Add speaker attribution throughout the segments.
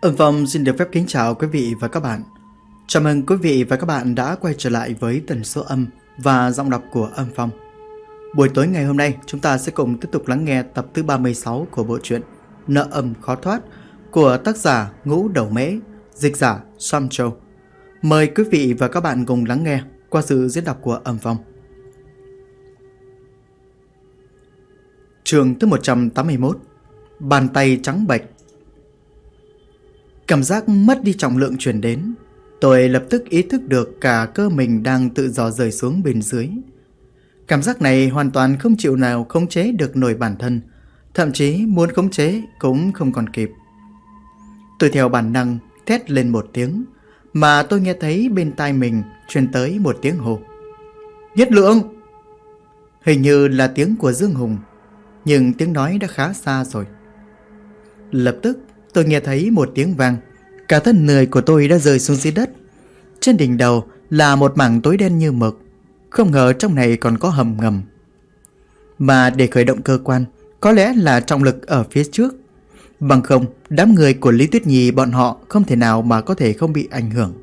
Speaker 1: Âm Phong xin được phép kính chào quý vị và các bạn. Chào mừng quý vị và các bạn đã quay trở lại với tần số âm và giọng đọc của Âm Phong. Buổi tối ngày hôm nay chúng ta sẽ cùng tiếp tục lắng nghe tập thứ 36 của bộ truyện Nợ Âm Khó Thoát của tác giả Ngũ Đầu Mễ, dịch giả Sam Châu. Mời quý vị và các bạn cùng lắng nghe qua sự diễn đọc của Âm Phong. Chương thứ 181, Bàn tay trắng bệch. Cảm giác mất đi trọng lượng truyền đến. Tôi lập tức ý thức được cả cơ mình đang tự do rơi xuống bên dưới. Cảm giác này hoàn toàn không chịu nào khống chế được nổi bản thân, thậm chí muốn khống chế cũng không còn kịp. Tôi theo bản năng thét lên một tiếng, mà tôi nghe thấy bên tai mình truyền tới một tiếng hô. Nhất Lượng! Hình như là tiếng của Dương Hùng, nhưng tiếng nói đã khá xa rồi. Lập tức tôi nghe thấy một tiếng vang, cả thân người của tôi đã rơi xuống dưới đất. Trên đỉnh đầu là một mảng tối đen như mực, không ngờ trong này còn có hầm ngầm. Mà để khởi động cơ quan, có lẽ là trọng lực ở phía trước. Bằng không, đám người của Lý Tuyết Nhi bọn họ không thể nào mà có thể không bị ảnh hưởng.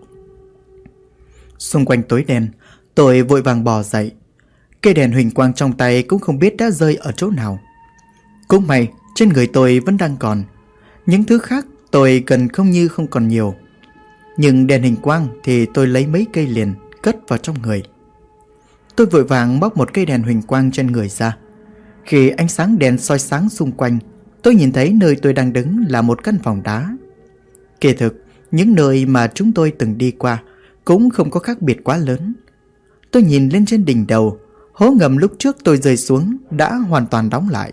Speaker 1: Xung quanh tối đen, tôi vội vàng bò dậy. Cây đèn huỳnh quang trong tay cũng không biết đã rơi ở chỗ nào. Cũng may, trên người tôi vẫn đang còn. Những thứ khác tôi cần không như không còn nhiều. Nhưng đèn huỳnh quang thì tôi lấy mấy cây liền cất vào trong người. Tôi vội vàng móc một cây đèn huỳnh quang trên người ra. Khi ánh sáng đèn soi sáng xung quanh, tôi nhìn thấy nơi tôi đang đứng là một căn phòng đá. Kỳ thực, những nơi mà chúng tôi từng đi qua cũng không có khác biệt quá lớn. Tôi nhìn lên trên đỉnh đầu, hố ngầm lúc trước tôi rơi xuống đã hoàn toàn đóng lại.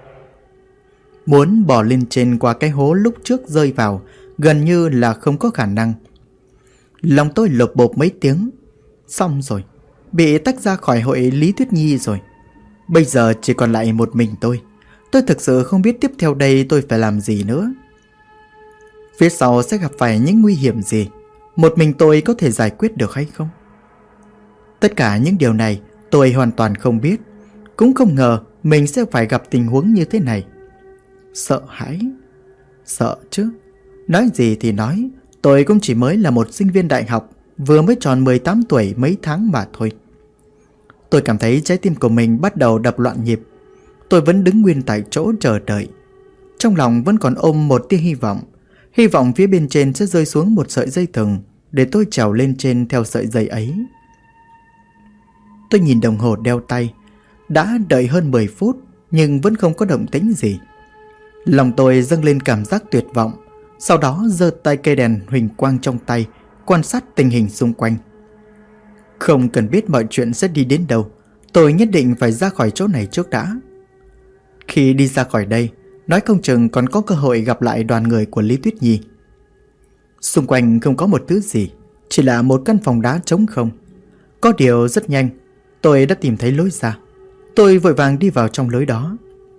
Speaker 1: Muốn bò lên trên qua cái hố lúc trước rơi vào gần như là không có khả năng. Lòng tôi lột bột mấy tiếng. Xong rồi, bị tách ra khỏi hội Lý Tuyết Nhi rồi. Bây giờ chỉ còn lại một mình tôi. Tôi thực sự không biết tiếp theo đây tôi phải làm gì nữa. Phía sau sẽ gặp phải những nguy hiểm gì, một mình tôi có thể giải quyết được hay không? Tất cả những điều này tôi hoàn toàn không biết. Cũng không ngờ mình sẽ phải gặp tình huống như thế này. Sợ hãi. Sợ chứ. Nói gì thì nói, tôi cũng chỉ mới là một sinh viên đại học, vừa mới tròn 18 tuổi mấy tháng mà thôi. Tôi cảm thấy trái tim của mình bắt đầu đập loạn nhịp. Tôi vẫn đứng nguyên tại chỗ chờ đợi. Trong lòng vẫn còn ôm một tia hy vọng. Hy vọng phía bên trên sẽ rơi xuống một sợi dây thừng để tôi trèo lên trên theo sợi dây ấy. Tôi nhìn đồng hồ đeo tay. Đã đợi hơn 10 phút nhưng vẫn không có động tĩnh gì. Lòng tôi dâng lên cảm giác tuyệt vọng. Sau đó giơ tay cây đèn huỳnh quang trong tay, quan sát tình hình xung quanh. Không cần biết mọi chuyện sẽ đi đến đâu, tôi nhất định phải ra khỏi chỗ này trước đã. Khi đi ra khỏi đây, nói không chừng còn có cơ hội gặp lại đoàn người của Lý Tuyết Nhi. Xung quanh không có một thứ gì, chỉ là một căn phòng đá trống không. Có điều rất nhanh, tôi đã tìm thấy lối ra. Tôi vội vàng đi vào trong lối đó.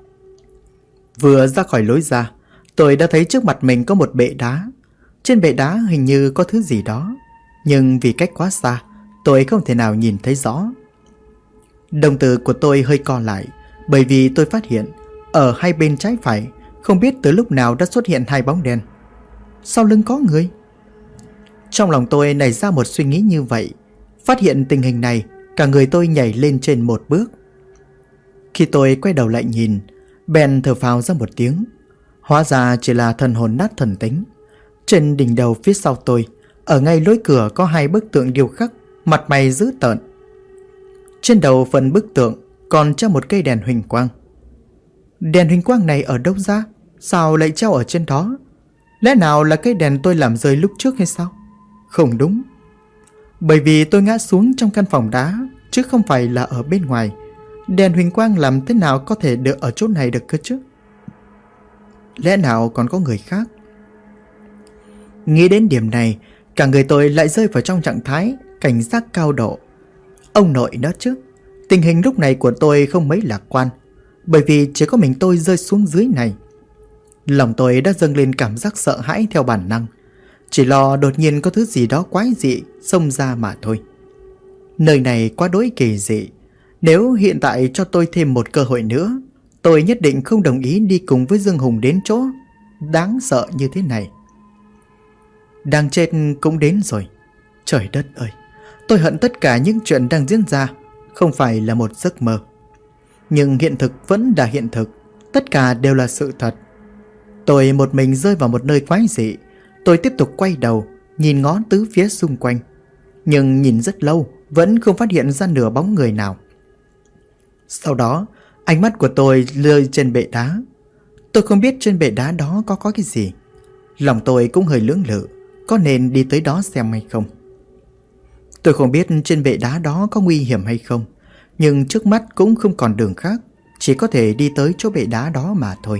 Speaker 1: Vừa ra khỏi lối ra, tôi đã thấy trước mặt mình có một bệ đá. Trên bệ đá hình như có thứ gì đó, nhưng vì cách quá xa, tôi không thể nào nhìn thấy rõ. Đồng tử của tôi hơi co lại, bởi vì tôi phát hiện ở hai bên trái phải không biết từ lúc nào đã xuất hiện hai bóng đen. Sau lưng có người. Trong lòng tôi nảy ra một suy nghĩ như vậy. Phát hiện tình hình này, cả người tôi nhảy lên trên một bước. Khi tôi quay đầu lại nhìn, bèn thở phào ra một tiếng. Hóa ra chỉ là thần hồn nát thần tính. Trên đỉnh đầu phía sau tôi, ở ngay lối cửa có hai bức tượng điêu khắc, mặt mày dữ tợn. Trên đầu phần bức tượng còn treo một cây đèn huỳnh quang. Đèn huỳnh quang này ở đâu ra? Sao lại treo ở trên đó? Lẽ nào là cây đèn tôi làm rơi lúc trước hay sao? Không đúng. Bởi vì tôi ngã xuống trong căn phòng đá, chứ không phải là ở bên ngoài. Đèn huỳnh quang làm thế nào có thể được ở chỗ này được cơ chứ? Lẽ nào còn có người khác? Nghĩ đến điểm này, cả người tôi lại rơi vào trong trạng thái cảnh giác cao độ. Ông nội đó chứ, tình hình lúc này của tôi không mấy lạc quan, bởi vì chỉ có mình tôi rơi xuống dưới này. Lòng tôi đã dâng lên cảm giác sợ hãi theo bản năng, chỉ lo đột nhiên có thứ gì đó quái dị xông ra mà thôi. Nơi này quá đỗi kỳ dị. Nếu hiện tại cho tôi thêm một cơ hội nữa, tôi nhất định không đồng ý đi cùng với Dương Hùng đến chỗ đáng sợ như thế này. Đang chết cũng đến rồi. Trời đất ơi, tôi hận tất cả những chuyện đang diễn ra không phải là một giấc mơ. Nhưng hiện thực vẫn là hiện thực, tất cả đều là sự thật. Tôi một mình rơi vào một nơi quái dị. Tôi tiếp tục quay đầu, nhìn ngó tứ phía xung quanh. Nhưng nhìn rất lâu, vẫn không phát hiện ra nửa bóng người nào. Sau đó, ánh mắt của tôi rơi trên bệ đá. Tôi không biết trên bệ đá đó có cái gì. Lòng tôi cũng hơi lưỡng lự, có nên đi tới đó xem hay không. Tôi không biết trên bệ đá đó có nguy hiểm hay không, nhưng trước mắt cũng không còn đường khác, chỉ có thể đi tới chỗ bệ đá đó mà thôi.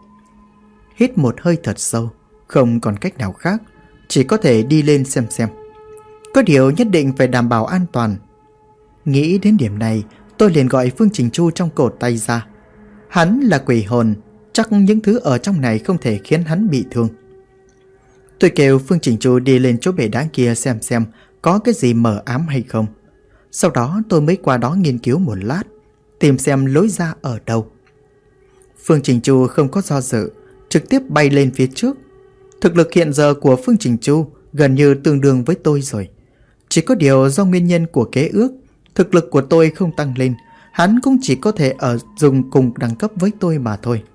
Speaker 1: Hít một hơi thật sâu, không còn cách nào khác, chỉ có thể đi lên xem. Có điều nhất định phải đảm bảo an toàn. Nghĩ đến điểm này, tôi liền gọi Phương Trình Chu trong cổ tay ra. Hắn là quỷ hồn, chắc những thứ ở trong này không thể khiến hắn bị thương. Tôi kêu Phương Trình Chu đi lên chỗ bể đá kia xem có cái gì mờ ám hay không. Sau đó tôi mới qua đó nghiên cứu một lát, tìm xem lối ra ở đâu. Phương Trình Chu không có do dự, trực tiếp bay lên phía trước. Thực lực hiện giờ của Phương Trình Chu gần như tương đương với tôi rồi. Chỉ có điều do nguyên nhân của kế ước, thực lực của tôi không tăng lên, hắn cũng chỉ có thể ở dùng cùng đẳng cấp với tôi mà thôi.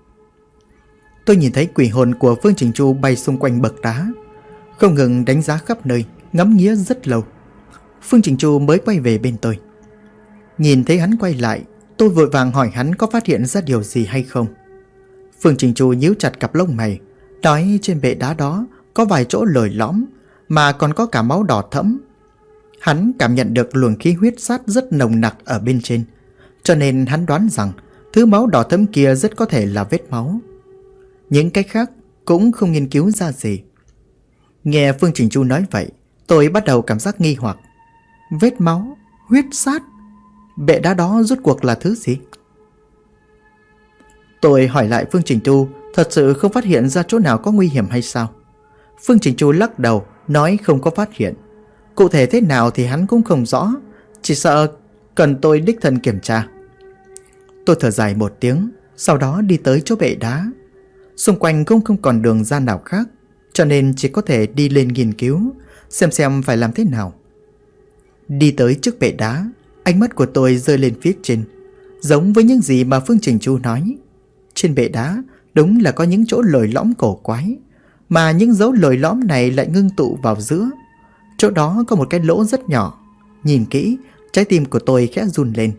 Speaker 1: Tôi nhìn thấy quỷ hồn của Phương Trình Chu bay xung quanh bậc đá, không ngừng đánh giá khắp nơi, ngắm nghía rất lâu. Phương Trình Chu mới quay về bên tôi. Nhìn thấy hắn quay lại, tôi vội vàng hỏi hắn có phát hiện ra điều gì hay không. Phương Trình Chu nhíu chặt cặp lông mày, nói trên bệ đá đó có vài chỗ lồi lõm, mà còn có cả máu đỏ thẫm. Hắn cảm nhận được luồng khí huyết sát rất nồng nặc ở bên trên, cho nên hắn đoán rằng thứ máu đỏ thẫm kia rất có thể là vết máu. Những cách khác cũng không nghiên cứu ra gì. Nghe Phương Trình Chu nói vậy, tôi bắt đầu cảm giác nghi hoặc. Vết máu, huyết sát, bệ đá đó rốt cuộc là thứ gì? Tôi hỏi lại Phương Trình Chu, thật sự không phát hiện ra chỗ nào có nguy hiểm hay sao? Phương Trình Chu lắc đầu, nói không có phát hiện. Cụ thể thế nào thì hắn cũng không rõ, chỉ sợ cần tôi đích thân kiểm tra. Tôi thở dài một tiếng, sau đó đi tới chỗ bệ đá. Xung quanh cũng không còn đường ra nào khác, cho nên chỉ có thể đi lên nghiên cứu, xem phải làm thế nào. Đi tới trước bệ đá, ánh mắt của tôi rơi lên phía trên. Giống với những gì mà Phương Trình Chu nói, trên bệ đá đúng là có những chỗ lồi lõm cổ quái, mà những dấu lồi lõm này lại ngưng tụ vào giữa. Chỗ đó có một cái lỗ rất nhỏ. Nhìn kỹ, trái tim của tôi khẽ run lên.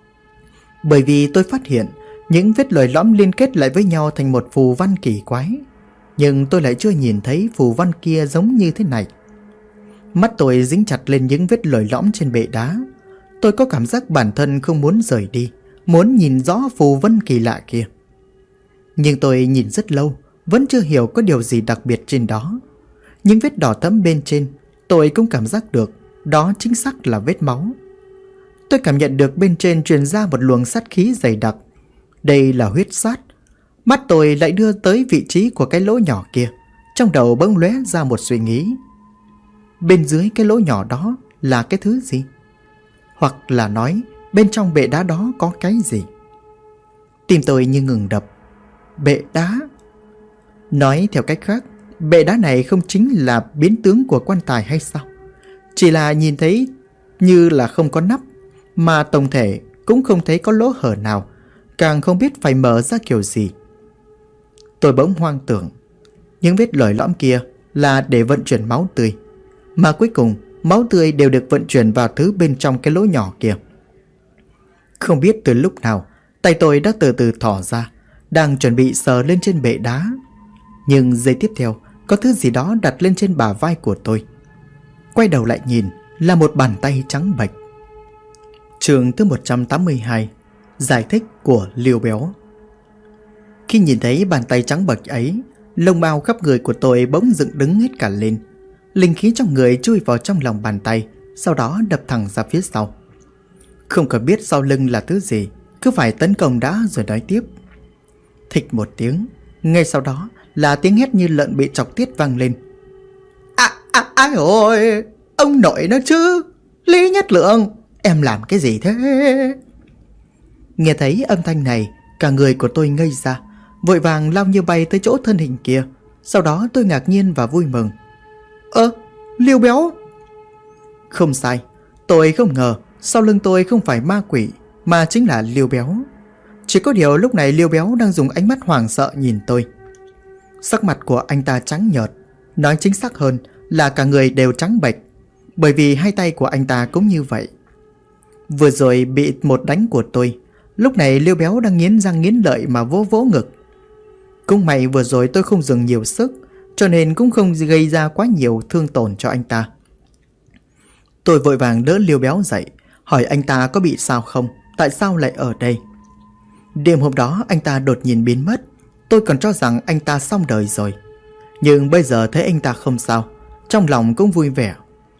Speaker 1: Bởi vì tôi phát hiện những vết lồi lõm liên kết lại với nhau thành một phù văn kỳ quái, nhưng tôi lại chưa nhìn thấy phù văn kia giống như thế này. Mắt tôi dính chặt lên những vết lồi lõm trên bệ đá. Tôi có cảm giác bản thân không muốn rời đi, muốn nhìn rõ phù văn kỳ lạ kia. Nhưng tôi nhìn rất lâu, vẫn chưa hiểu có điều gì đặc biệt trên đó. Những vết đỏ thẫm bên trên, tôi cũng cảm giác được đó chính xác là vết máu. Tôi cảm nhận được bên trên truyền ra một luồng sát khí dày đặc. Đây là huyết sát. Mắt tôi lại đưa tới vị trí của cái lỗ nhỏ kia. Trong đầu bỗng lóe ra một suy nghĩ. Bên dưới cái lỗ nhỏ đó là cái thứ gì? Hoặc là nói bên trong bệ đá đó có cái gì? Tim tôi như ngừng đập. Bệ đá? Nói theo cách khác, bệ đá này không chính là biến tướng của quan tài hay sao? Chỉ là nhìn thấy như là không có nắp, mà tổng thể cũng không thấy có lỗ hở nào, càng không biết phải mở ra kiểu gì. Tôi bỗng hoang tưởng, những vết lồi lõm kia là để vận chuyển máu tươi, mà cuối cùng máu tươi đều được vận chuyển vào thứ bên trong cái lỗ nhỏ kia. Không biết từ lúc nào, tay tôi đã từ từ thỏ ra, đang chuẩn bị sờ lên trên bệ đá. Nhưng giây tiếp theo, có thứ gì đó đặt lên trên bả vai của tôi. Quay đầu lại nhìn, là một bàn tay trắng bệch. Chương thứ 182, giải thích của Liêu Béo. Khi nhìn thấy bàn tay trắng bệch ấy, lông mao khắp người của tôi bỗng dựng đứng hết cả lên. Linh khí trong người chui vào trong lòng bàn tay, sau đó đập thẳng ra phía sau. Không cần biết sau lưng là thứ gì, cứ phải tấn công đã rồi nói tiếp. Thịch một tiếng, ngay sau đó là tiếng hét như lợn bị chọc tiết vang lên. Ai ôi, ông nội nó chứ, Lý Nhất Lượng, em làm cái gì thế? Nghe thấy âm thanh này, cả người của tôi ngây ra, vội vàng lao như bay tới chỗ thân hình kia. Sau đó tôi ngạc nhiên và vui mừng. Liêu Béo. Không sai, tôi không ngờ sau lưng tôi không phải ma quỷ mà chính là Liêu Béo. Chỉ có điều lúc này Liêu Béo đang dùng ánh mắt hoảng sợ nhìn tôi. Sắc mặt của anh ta trắng nhợt, nói chính xác hơn là cả người đều trắng bệch, bởi vì hai tay của anh ta cũng như vậy. Vừa rồi bị một đánh của tôi, lúc này Liêu Béo đang nghiến răng nghiến lợi mà vỗ vỗ ngực. Cũng may vừa rồi tôi không dùng nhiều sức, cho nên cũng không gây ra quá nhiều thương tổn cho anh ta. Tôi vội vàng đỡ Liêu Béo dậy, hỏi anh ta có bị sao không, tại sao lại ở đây. Đêm hôm đó anh ta đột nhiên biến mất, tôi còn cho rằng anh ta xong đời rồi. Nhưng bây giờ thấy anh ta không sao, trong lòng cũng vui vẻ.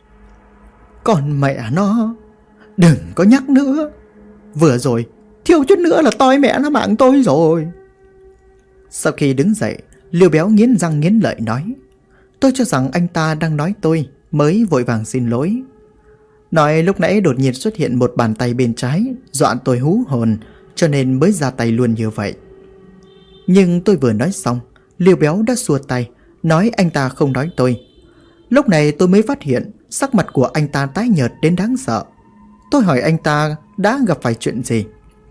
Speaker 1: Còn mẹ nó, đừng có nhắc nữa. Vừa rồi thiếu chút nữa là toi mẹ nó mạng tôi rồi. Sau khi đứng dậy, Liêu Béo nghiến răng nghiến lợi nói. Tôi cho rằng anh ta đang nói tôi, mới vội vàng xin lỗi. Nói lúc nãy đột nhiên xuất hiện một bàn tay bên trái, dọa tôi hú hồn, cho nên mới ra tay luôn như vậy. Nhưng tôi vừa nói xong, Liêu Béo đã xua tay, nói anh ta không nói tôi. Lúc này tôi mới phát hiện sắc mặt của anh ta tái nhợt đến đáng sợ. Tôi hỏi anh ta đã gặp phải chuyện gì.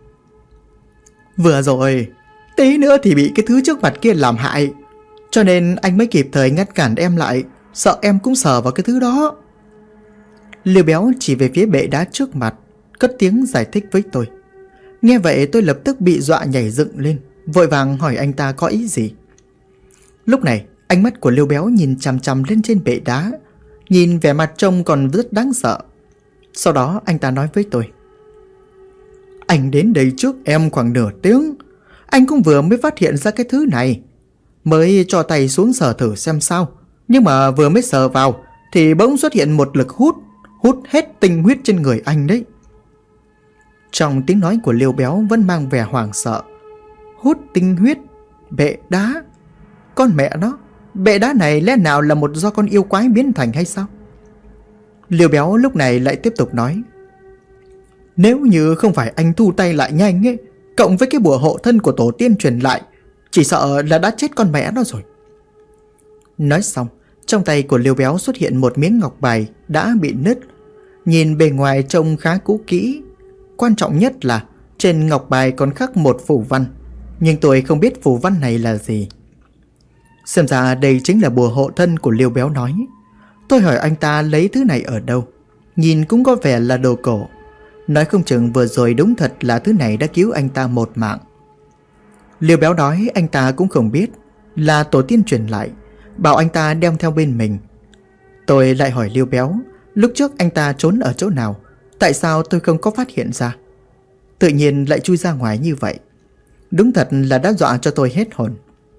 Speaker 1: Vừa rồi, tí nữa thì bị cái thứ trước mặt kia làm hại, cho nên anh mới kịp thời ngăn cản em lại, sợ em cũng sờ vào cái thứ đó. Liêu Béo chỉ về phía bệ đá trước mặt, cất tiếng giải thích với tôi. Nghe vậy tôi lập tức bị dọa nhảy dựng lên, vội vàng hỏi anh ta có ý gì. Lúc này ánh mắt của Liêu Béo nhìn chằm chằm lên trên bệ đá, nhìn vẻ mặt trông còn rất đáng sợ. Sau đó anh ta nói với tôi. Anh đến đây trước em khoảng nửa tiếng, anh cũng vừa mới phát hiện ra cái thứ này, mới cho tay xuống sờ thử xem sao. Nhưng mà vừa mới sờ vào thì bỗng xuất hiện một lực hút hết tinh huyết trên người anh đấy. Trong tiếng nói của Liêu Béo vẫn mang vẻ hoảng sợ. Hút tinh huyết? Bệ đá? Con mẹ nó, bệ đá này lẽ nào là một do con yêu quái biến thành hay sao? Liêu Béo lúc này lại tiếp tục nói. Nếu như không phải anh thu tay lại nhanh ấy, cộng với cái bùa hộ thân của tổ tiên truyền lại, chỉ sợ là đã chết con mẹ nó rồi. Nói xong, trong tay của Liêu Béo xuất hiện một miếng ngọc bài đã bị nứt. Nhìn bề ngoài trông khá cũ kỹ. Quan trọng nhất là trên ngọc bài còn khắc một phù văn, nhưng tôi không biết phù văn này là gì. Xem ra đây chính là bùa hộ thân của Liêu Béo nói. Tôi hỏi anh ta lấy thứ này ở đâu, nhìn cũng có vẻ là đồ cổ. Nói không chừng vừa rồi đúng thật là thứ này đã cứu anh ta một mạng. Liêu Béo nói anh ta cũng không biết, là tổ tiên truyền lại, bảo anh ta đem theo bên mình. Tôi lại hỏi Liêu Béo, lúc trước anh ta trốn ở chỗ nào, tại sao tôi không có phát hiện ra. Tự nhiên lại chui ra ngoài như vậy. Đúng thật là đã dọa cho tôi hết hồn.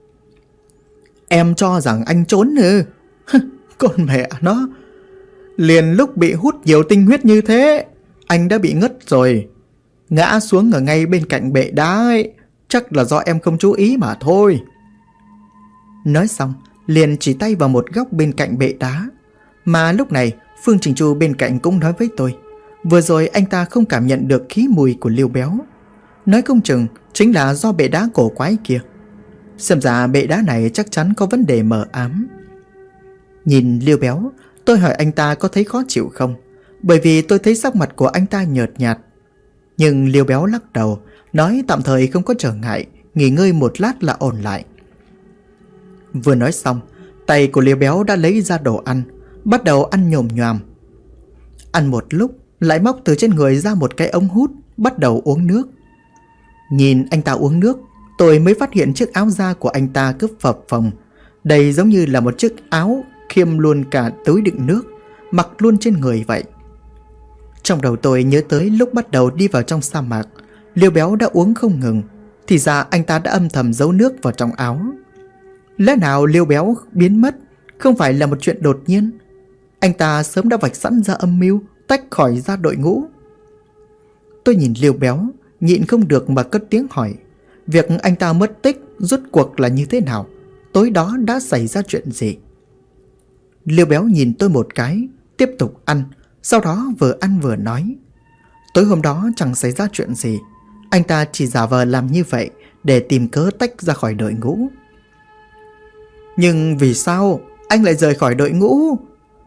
Speaker 1: Em cho rằng anh trốn ư? Con mẹ nó, liền lúc bị hút nhiều tinh huyết như thế, anh đã bị ngất rồi, ngã xuống ở ngay bên cạnh bệ đá ấy. Chắc là do em không chú ý mà thôi. Nói xong liền chỉ tay vào một góc bên cạnh bệ đá. Mà lúc này Phương Trình Chu bên cạnh cũng nói với tôi, vừa rồi anh ta không cảm nhận được khí mùi của Liêu Béo. Nói không chừng chính là do bệ đá cổ quái kia. Xem ra bệ đá này chắc chắn có vấn đề mờ ám. Nhìn Liêu Béo, tôi hỏi anh ta có thấy khó chịu không, bởi vì tôi thấy sắc mặt của anh ta nhợt nhạt. Nhưng Liêu Béo lắc đầu, nói tạm thời không có trở ngại, nghỉ ngơi một lát là ổn lại. Vừa nói xong, tay của Liêu Béo đã lấy ra đồ ăn, bắt đầu ăn nhồm nhoàm. Ăn một lúc, lại móc từ trên người ra một cái ống hút, bắt đầu uống nước. Nhìn anh ta uống nước, tôi mới phát hiện chiếc áo da của anh ta cứ phập phồng, đầy giống như là một chiếc áo khiêm luôn cả túi đựng nước, mặc luôn trên người vậy. Trong đầu tôi nhớ tới lúc bắt đầu đi vào trong sa mạc, Liêu Béo đã uống không ngừng, thì ra anh ta đã âm thầm giấu nước vào trong áo. Lẽ nào Liêu Béo biến mất không phải là một chuyện đột nhiên? Anh ta sớm đã vạch sẵn ra âm mưu tách khỏi ra đội ngũ. Tôi nhìn Liêu Béo, nhịn không được mà cất tiếng hỏi, việc anh ta mất tích rốt cuộc là như thế nào? Tối đó đã xảy ra chuyện gì? Liêu Béo nhìn tôi một cái, tiếp tục ăn, sau đó vừa ăn vừa nói. Tối hôm đó chẳng xảy ra chuyện gì, anh ta chỉ giả vờ làm như vậy để tìm cớ tách ra khỏi đội ngũ. Nhưng vì sao anh lại rời khỏi đội ngũ?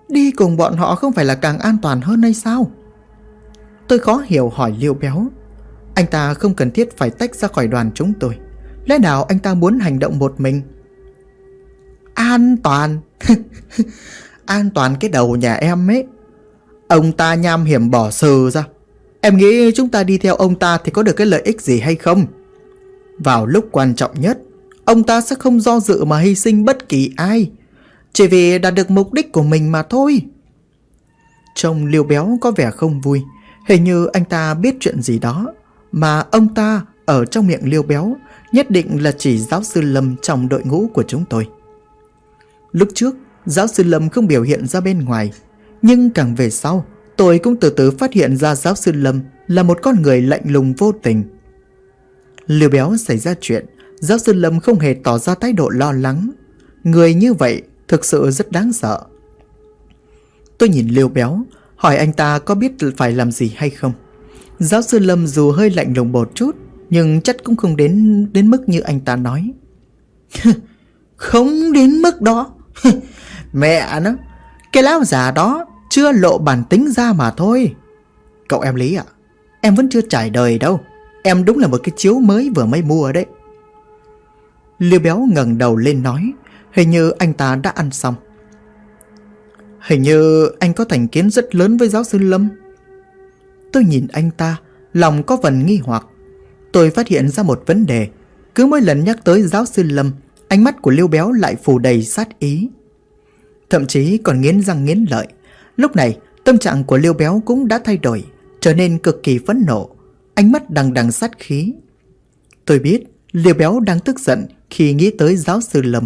Speaker 1: Đi cùng bọn họ không phải là càng an toàn hơn hay sao? Tôi khó hiểu hỏi Liêu Béo. Anh ta không cần thiết phải tách ra khỏi đoàn chúng tôi. Lẽ nào anh ta muốn hành động một mình? An toàn? An toàn cái đầu nhà em ấy. Ông ta nham hiểm bỏ sừ ra. Em nghĩ chúng ta đi theo ông ta thì có được cái lợi ích gì hay không? Vào lúc quan trọng nhất, ông ta sẽ không do dự mà hy sinh bất kỳ ai, chỉ vì đạt được mục đích của mình mà thôi. Trông Liêu Béo có vẻ không vui. Hình như anh ta biết chuyện gì đó. Mà ông ta ở trong miệng Liêu Béo nhất định là chỉ giáo sư Lâm trong đội ngũ của chúng tôi. Lúc trước giáo sư Lâm không biểu hiện ra bên ngoài, nhưng càng về sau tôi cũng từ từ phát hiện ra giáo sư Lâm là một con người lạnh lùng vô tình. Liêu Béo xảy ra chuyện, giáo sư Lâm không hề tỏ ra thái độ lo lắng. Người như vậy thực sự rất đáng sợ. Tôi nhìn Liêu Béo, hỏi anh ta có biết phải làm gì hay không. Giáo sư Lâm dù hơi lạnh lùng một chút, nhưng chắc cũng không đến mức như anh ta nói. Không đến mức đó. Mẹ nó, cái lão già đó chưa lộ bản tính ra mà thôi. Cậu em Lý ạ, em vẫn chưa trải đời đâu. Em đúng là một cái chiếu mới vừa mới mua đấy. Liêu Béo ngẩng đầu lên nói, hình như anh ta đã ăn xong. Hình như anh có thành kiến rất lớn với giáo sư Lâm. Tôi nhìn anh ta, lòng có phần nghi hoặc. Tôi phát hiện ra một vấn đề. Cứ mỗi lần nhắc tới giáo sư Lâm, ánh mắt của Liêu Béo lại phủ đầy sát ý, thậm chí còn nghiến răng nghiến lợi. Lúc này tâm trạng của Liêu Béo cũng đã thay đổi, trở nên cực kỳ phẫn nộ, ánh mắt đằng đằng sát khí. Tôi biết Liêu Béo đang tức giận khi nghĩ tới giáo sư Lâm.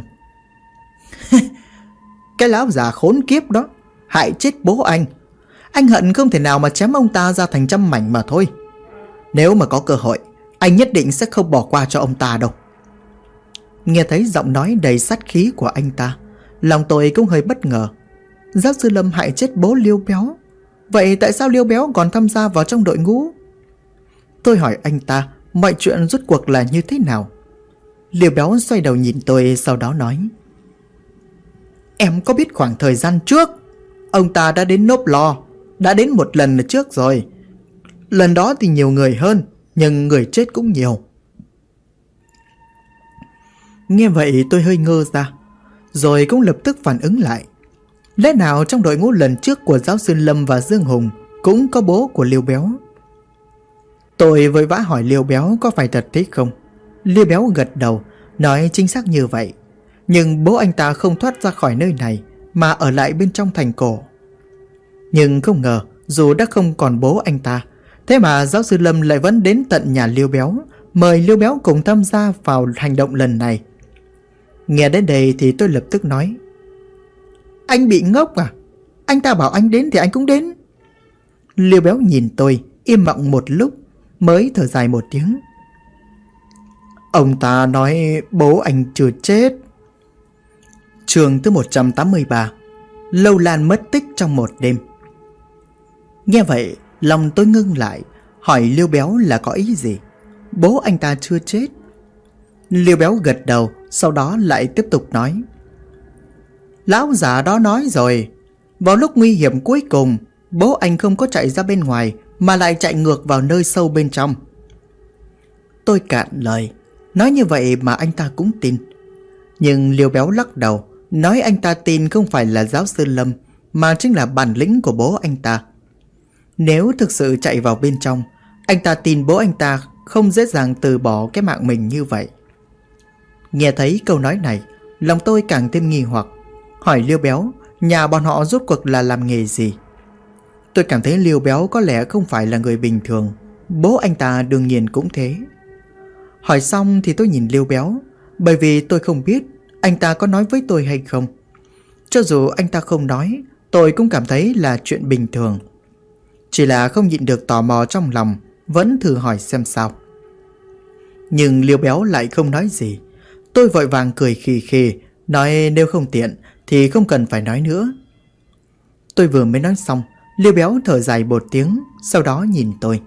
Speaker 1: Cái lão già khốn kiếp đó hại chết bố anh. Anh hận không thể nào mà chém ông ta ra thành trăm mảnh mà thôi. Nếu mà có cơ hội, anh nhất định sẽ không bỏ qua cho ông ta đâu. Nghe thấy giọng nói đầy sát khí của anh ta, lòng tôi cũng hơi bất ngờ. Giáo sư Lâm hại chết bố Liêu Béo. Vậy tại sao Liêu Béo còn tham gia vào trong đội ngũ? Tôi hỏi anh ta mọi chuyện rốt cuộc là như thế nào. Liêu Béo xoay đầu nhìn tôi, sau đó nói: Em có biết khoảng thời gian trước ông ta đã đến nốp lò, đã đến một lần trước rồi. Lần đó thì nhiều người hơn, nhưng người chết cũng nhiều. Nghe vậy tôi hơi ngơ ra, rồi cũng lập tức phản ứng lại. Lẽ nào trong đội ngũ lần trước của giáo sư Lâm và Dương Hùng cũng có bố của Liêu Béo? Tôi vội vã hỏi Liêu Béo có phải thật thế không. Liêu Béo gật đầu, nói chính xác như vậy. Nhưng bố anh ta không thoát ra khỏi nơi này, mà ở lại bên trong thành cổ. Nhưng không ngờ, dù đã không còn bố anh ta, thế mà giáo sư Lâm lại vẫn đến tận nhà Liêu Béo, mời Liêu Béo cùng tham gia vào hành động lần này. Nghe đến đây thì tôi lập tức nói: Anh bị ngốc à? Anh ta bảo anh đến thì anh cũng đến. Liêu Béo nhìn tôi, im lặng một lúc, mới thở dài một tiếng. Ông ta nói bố anh chưa chết. Chương thứ 183. Lâu Lan mất tích trong một đêm. Nghe vậy, lòng tôi ngưng lại, hỏi Liêu Béo là có ý gì? Bố anh ta chưa chết? Liêu Béo gật đầu, sau đó lại tiếp tục nói: Lão già đó nói rồi, vào lúc nguy hiểm cuối cùng, bố anh không có chạy ra bên ngoài, mà lại chạy ngược vào nơi sâu bên trong. Tôi cạn lời, nói như vậy mà anh ta cũng tin. Nhưng Liêu Béo lắc đầu, nói anh ta tin không phải là giáo sư Lâm, mà chính là bản lĩnh của bố anh ta. Nếu thực sự chạy vào bên trong, anh ta tin bố anh ta không dễ dàng từ bỏ cái mạng mình như vậy. Nghe thấy câu nói này, lòng tôi càng thêm nghi hoặc, hỏi Liêu Béo nhà bọn họ rốt cuộc là làm nghề gì. Tôi cảm thấy Liêu Béo có lẽ không phải là người bình thường, bố anh ta đương nhiên cũng thế. Hỏi xong thì tôi nhìn Liêu Béo, bởi vì tôi không biết anh ta có nói với tôi hay không. Cho dù anh ta không nói, tôi cũng cảm thấy là chuyện bình thường. Chỉ là không nhịn được tò mò trong lòng, vẫn thử hỏi xem sao. Nhưng Liêu Béo lại không nói gì. Tôi vội vàng cười khì khì, nói nếu không tiện thì không cần phải nói nữa. Tôi vừa mới nói xong, Liêu Béo thở dài một tiếng, sau đó nhìn tôi.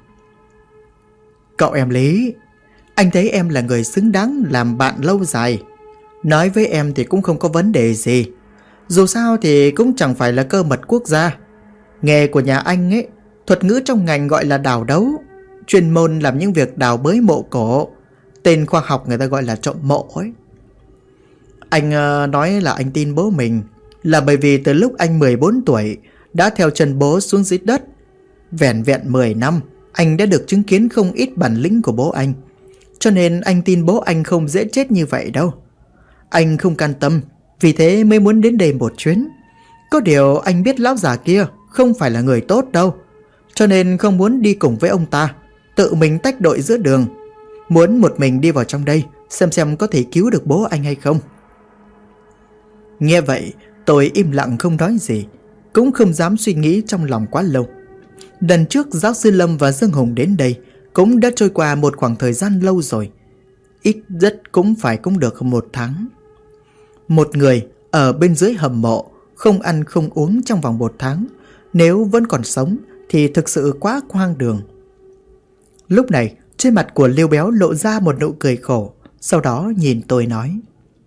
Speaker 1: Cậu em Lý, anh thấy em là người xứng đáng làm bạn lâu dài. Nói với em thì cũng không có vấn đề gì. Dù sao thì cũng chẳng phải là cơ mật quốc gia. Nghề của nhà anh ấy, thuật ngữ trong ngành gọi là đào đấu, chuyên môn làm những việc đào bới mộ cổ. Tên khoa học người ta gọi là trộm mộ ấy. Anh nói là anh tin bố mình là bởi vì từ lúc anh 14 tuổi đã theo chân bố xuống dưới đất. Vẻn vẹn 10 năm, anh đã được chứng kiến không ít bản lĩnh của bố anh. Cho nên anh tin bố anh không dễ chết như vậy đâu. Anh không can tâm, vì thế mới muốn đến đây một chuyến. Có điều anh biết lão già kia không phải là người tốt đâu, cho nên không muốn đi cùng với ông ta, tự mình tách đội giữa đường. Muốn một mình đi vào trong đây xem có thể cứu được bố anh hay không. Nghe vậy tôi im lặng không nói gì, cũng không dám suy nghĩ trong lòng quá lâu. Lần trước giáo sư Lâm và Dương Hùng đến đây cũng đã trôi qua một khoảng thời gian lâu rồi. Ít nhất cũng được 1 tháng. Một người ở bên dưới hầm mộ không ăn không uống trong vòng 1 tháng, nếu vẫn còn sống thì thực sự quá hoang đường. Lúc này trên mặt của Liêu Béo lộ ra một nụ cười khổ, sau đó nhìn tôi nói: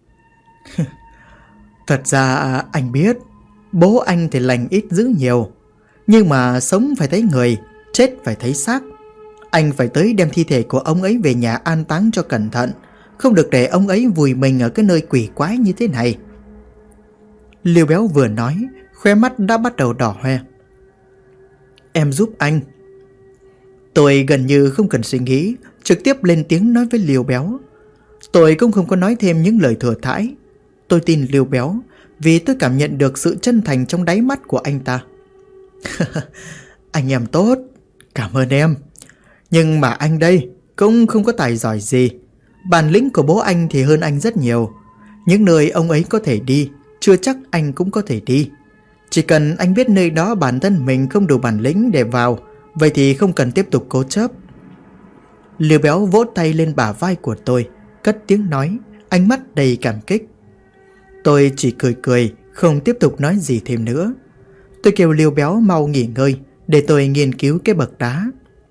Speaker 1: Thật ra anh biết bố anh thì lành ít dữ nhiều, nhưng mà sống phải thấy người, chết phải thấy xác. Anh phải tới đem thi thể của ông ấy về nhà an táng cho cẩn thận, không được để ông ấy vùi mình ở cái nơi quỷ quái như thế này. Liêu Béo vừa nói, khóe mắt đã bắt đầu đỏ hoe. Em giúp anh. Tôi gần như không cần suy nghĩ, trực tiếp lên tiếng nói với Liêu Béo. Tôi cũng không có nói thêm những lời thừa thãi. Tôi tin Liêu Béo vì tôi cảm nhận được sự chân thành trong đáy mắt của anh ta. Anh em tốt, cảm ơn em. Nhưng mà anh đây cũng không có tài giỏi gì. Bản lĩnh của bố anh thì hơn anh rất nhiều. Những nơi ông ấy có thể đi, chưa chắc anh cũng có thể đi. Chỉ cần anh biết nơi đó bản thân mình không đủ bản lĩnh để vào, vậy thì không cần tiếp tục cố chấp. Liêu Béo vỗ tay lên bả vai của tôi, cất tiếng nói, ánh mắt đầy cảm kích. Tôi chỉ cười, không tiếp tục nói gì thêm nữa. Tôi kêu Liêu Béo mau nghỉ ngơi để tôi nghiên cứu cái bậc đá.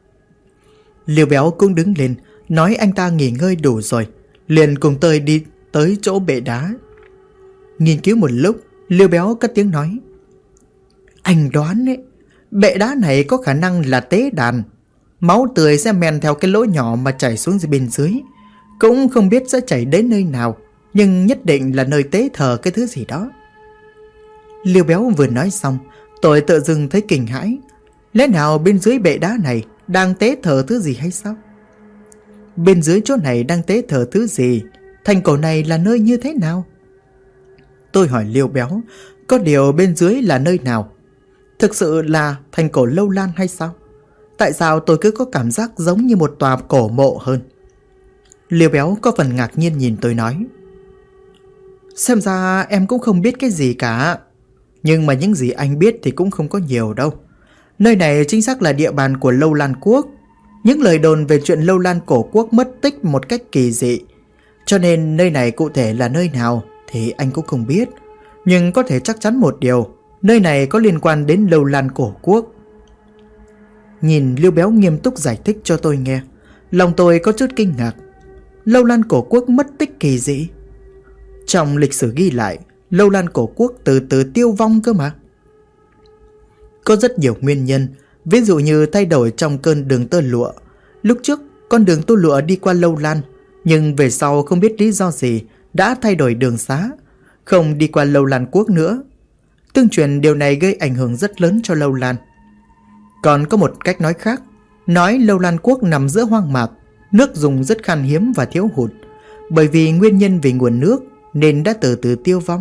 Speaker 1: Liêu Béo cũng đứng lên, nói anh ta nghỉ ngơi đủ rồi, liền cùng tôi đi tới chỗ bệ đá. Nghiên cứu một lúc, Liêu Béo cất tiếng nói: Anh đoán ấy, bệ đá này có khả năng là tế đàn. Máu tươi sẽ men theo cái lỗ nhỏ mà chảy xuống bên dưới. Cũng không biết sẽ chảy đến nơi nào, nhưng nhất định là nơi tế thờ cái thứ gì đó. Liêu Béo vừa nói xong, tôi tự dưng thấy kinh hãi. Lẽ nào bên dưới bệ đá này đang tế thờ thứ gì hay sao? Bên dưới chỗ này đang tế thờ thứ gì? Thành cổ này là nơi như thế nào? Tôi hỏi Liêu Béo, có điều bên dưới là nơi nào? Thực sự là thành cổ Lâu Lan hay sao? Tại sao tôi cứ có cảm giác giống như một tòa cổ mộ hơn? Liêu Béo có phần ngạc nhiên nhìn tôi nói: Xem ra em cũng không biết cái gì cả. Nhưng mà những gì anh biết thì cũng không có nhiều đâu. Nơi này chính xác là địa bàn của Lâu Lan Quốc. Những lời đồn về chuyện Lâu Lan cổ quốc mất tích một cách kỳ dị. Cho nên nơi này cụ thể là nơi nào thì anh cũng không biết. Nhưng có thể chắc chắn một điều, nơi này có liên quan đến Lâu Lan cổ quốc. Nhìn Liêu Béo nghiêm túc giải thích cho tôi nghe, lòng tôi có chút kinh ngạc. Lâu Lan cổ quốc mất tích kỳ dị? Trong lịch sử ghi lại, Lâu Lan cổ quốc từ từ tiêu vong cơ mà. Có rất nhiều nguyên nhân, ví dụ như thay đổi trong cơn đường tơ lụa. Lúc trước, con đường tơ lụa đi qua Lâu Lan, nhưng về sau không biết lý do gì đã thay đổi đường xá, không đi qua Lâu Lan quốc nữa. Tương truyền điều này gây ảnh hưởng rất lớn cho Lâu Lan. Còn có một cách nói khác, nói Lâu Lan quốc nằm giữa hoang mạc, nước dùng rất khan hiếm và thiếu hụt. Bởi vì nguyên nhân về nguồn nước nên đã từ từ tiêu vong.